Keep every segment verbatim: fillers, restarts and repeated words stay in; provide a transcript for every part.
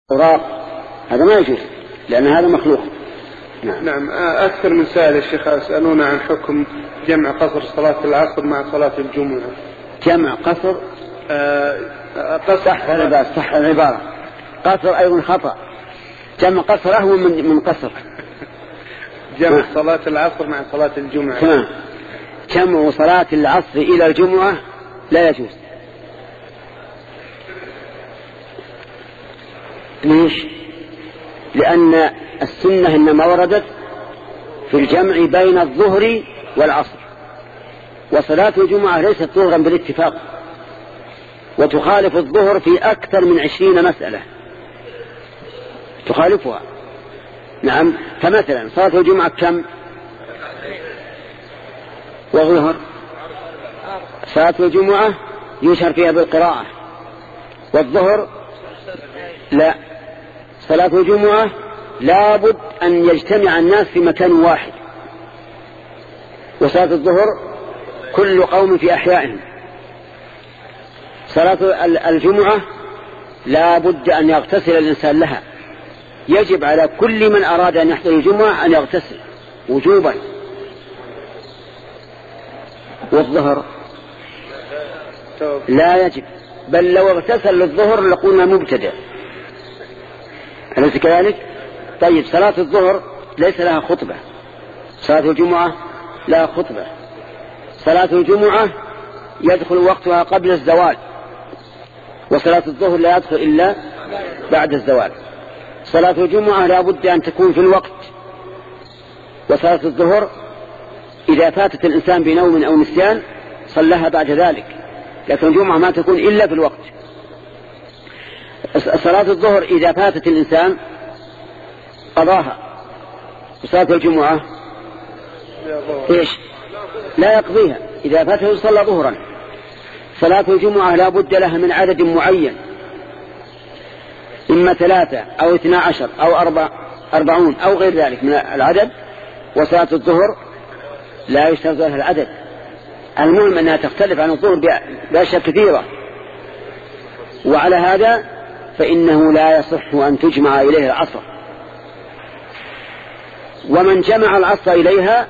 أوراق هذا ما يجوز لأن هذا مخلوق. نعم. نعم. أكثر من سائل الشيخ يسألون عن حكم جمع قصر صلاة العصر مع صلاة الجمعة. جمع قصر آه قصر صح العبارة صح العبارة قصر أيضا خطأ. جمع قصر أهون من من قصر. جمع صلاة العصر مع صلاة الجمعة. تمام. جمع صلاة العصر إلى الجمعة لا يجوز. ليش؟ لأن السنة إنما وردت في الجمع بين الظهر والعصر، وصلاة الجمعة ليست ظهرا بالاتفاق، وتخالف الظهر في أكثر من عشرين مسألة تخالفها. نعم. فمثلا صلاة الجمعة كم؟ وظهر صلاة الجمعة يشهر فيها بالقراءة، والظهر لا. صلاة الجمعة لابد أن يجتمع الناس في مكان واحد، وصلاة الظهر كل قوم في أحيائهم. صلاة الجمعة لابد أن يغتسل الإنسان لها، يجب على كل من أراد أن يحضر الجمعة أن يغتسل وجوبا. والظهر لا يجب، بل لو اغتسل للظهر لقلنا مبتدع، أليس كذلك؟ طيب صلاة الظهر ليس لها خطبة، صلاة الجمعة لها خطبة. صلاة الجمعة يدخل وقتها قبل الزوال، وصلاة الظهر لا يدخل إلا بعد الزوال. صلاة الجمعة لا بد أن تكون في الوقت، وصلاة الظهر إذا فاتت الإنسان بنوم أو نسيان صلىها بعد ذلك، لكن الجمعة ما تكون إلا في الوقت. صلاة الظهر إذا فاتت الإنسان قضاها، وصلاة الجمعة إيش؟ لا يقضيها، إذا فاته صلى ظهرا. صلاة الجمعة لا بد لها من عدد معين، إما ثلاثة أو اثنا عشر أو أربع أربعون أو غير ذلك من العدد. وصلاة الظهر لا يشترط لها العدد، المهم أنها تختلف عن الظهر بأشياء كثيرة. وعلى هذا فإنه لا يصح أن تجمع إليه العصر. ومن جمع العصر إليها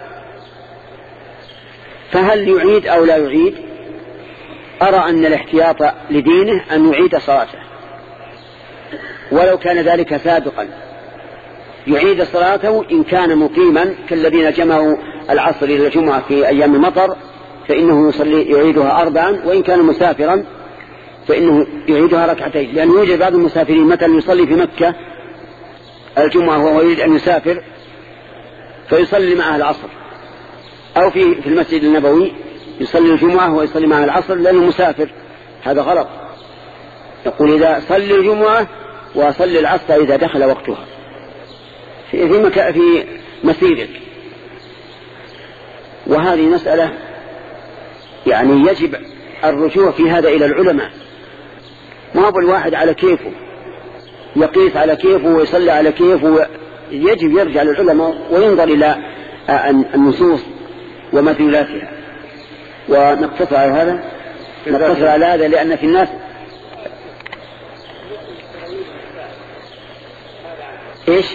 فهل يعيد أو لا يعيد؟ أرى أن الاحتياط لدينه أن يعيد صلاته، ولو كان ذلك سابقا يعيد صلاته إن كان مقيما كالذين جمعوا العصر إلى الجمعة في أيام المطر فإنه يصلي يعيدها أربعا، وإن كان مسافرا فإنه يعيدها ركعتين، لأنه يوجد بعض المسافرين مثلا يصلي في مكة الجمعة وهو يريد أن يسافر فيصلي معها العصر، أو في في المسجد النبوي يصلي الجمعة ويصلي معها العصر لأنه مسافر. هذا غلط. يقول إذا صلي الجمعة وصلي العصر إذا دخل وقتها في في, مكان في مسيرك. وهذه مسألة يعني يجب الرجوع في هذا إلى العلماء، ما هو الواحد على كيفه يقيس على كيفه ويصلي على كيفه. يجب يرجع للعلماء وينظر إلى النصوص ومدلولاتها. ونقتصر على هذا نقتصر على هذا لأن في الناس إيش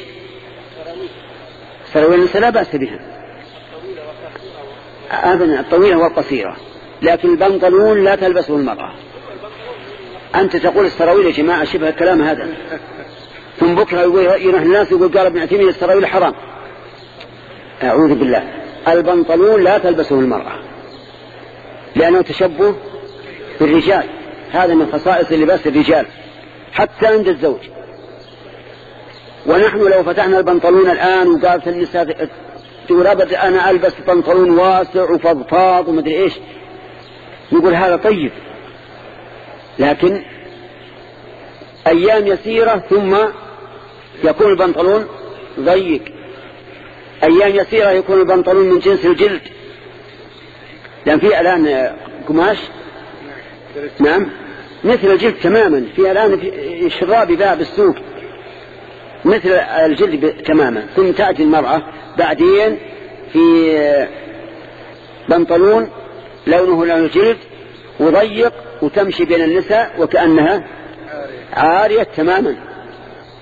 سراويل لا بأس بها أبدا، الطويلة والقصيرة، لكن البنطلون لا تلبسه المرأة. أنت تقول السراويل يا جماعة شبه الكلام هذا، ثم بكرة يروح الناس يقول قال ابن عثيمين السراويل حرام. أعوذ بالله. البنطلون لا تلبسه المرأة لأنه تشبه بالرجال، هذا من خصائص لباس الرجال حتى عند الزوج. ونحن لو فتحنا البنطلون الآن وقالت النساء تقول أبدا أنا ألبس بنطلون واسع وفضفاض ومدري إيش، نقول هذا طيب، لكن أيام يسيرة ثم يكون البنطلون ضيق، أيام يسيرة يكون البنطلون من جنس الجلد، لأن في الآن قماش نعم مثل الجلد تماما، في الآن في شراب ذا بالسوق مثل الجلد تماما. ثم تأتي المرأة بعدين في بنطلون لونه لون الجلد وضيق وتمشي بين النساء وكأنها عارية تماما.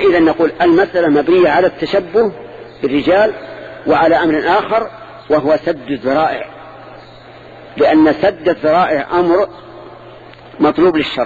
فإذا نقول المسألة مبنية على التشبه بالرجال وعلى أمر آخر وهو سد الذرائع، لأن سد الذرائع أمر مطلوب للشرع.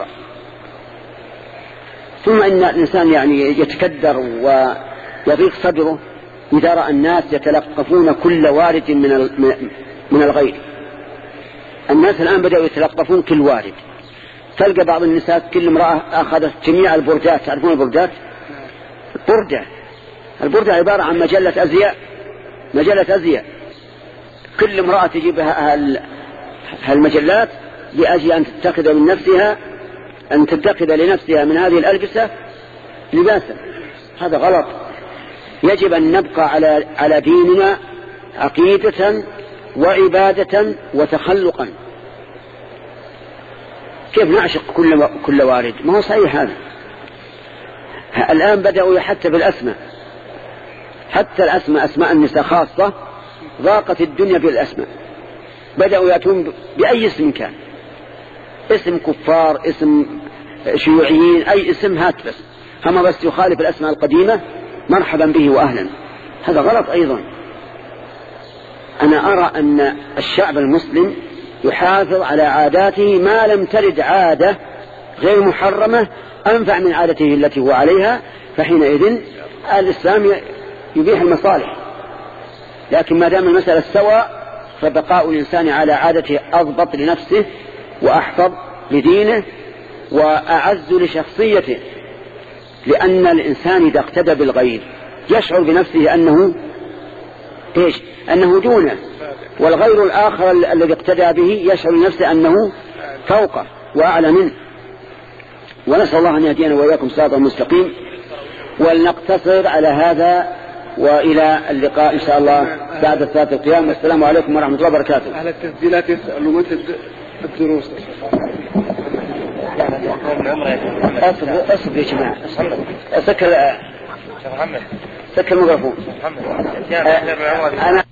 ثم إن الإنسان يعني يتكدر ويضيق صدره إذا رأى الناس يتلقفون كل وارد من من الغير. الناس الآن بدأوا يتلقفون كل وارد، تلقى بعض النساء كل امرأة أخذت جميع البردات. تعرفون البردات؟ البردة البردة عبارة عن مجلة أزياء، مجلة أزياء، كل امرأة تجيب هالمجلات لأجل أن تتخذ من نفسها أن تتخذ لنفسها من هذه الألبسة لباسا. هذا غلط. يجب أن نبقى على على ديننا عقيدة وعبادة وتخلقا. كيف نعشق كل كل وارد؟ ما هو صحيح هذا. الآن بدأوا حتى بالأسماء، حتى الأسماء أسماء النساء خاصة ضاقت الدنيا بالأسماء، بدأوا يأتون بأي اسم كان، اسم كفار، اسم شيوعيين، أي اسم هات بس، أما بس يخالف الأسماء القديمة مرحبا به وأهلا. هذا غلط أيضا. أنا أرى أن الشعب المسلم يحافظ على عاداته ما لم ترد عادة غير محرمة أنفع من عادته التي هو عليها، فحينئذ الإسلام يبيح المصالح. لكن ما دام المسألة سواء فبقاء الإنسان على عادته أضبط لنفسه وأحفظ لدينه وأعز لشخصيته، لأن الإنسان إذا اقتدى بالغير يشعر بنفسه أنه إيش؟ أنه دونه، والغير الآخر الذي اقتدى به يشعر بنفسه أنه فوقه وأعلى منه. ونسأل الله أن يهدينا وإياكم صراطا مستقيم. ولنقتصر على هذا، وإلى اللقاء إن شاء الله بعد صلاة القيام. والسلام عليكم ورحمة الله وبركاته. أهل التسجيلات يسألوا متى الدروس؟ أصبر أصبر يا جماعة، سكر سكر الميكروفون. أنا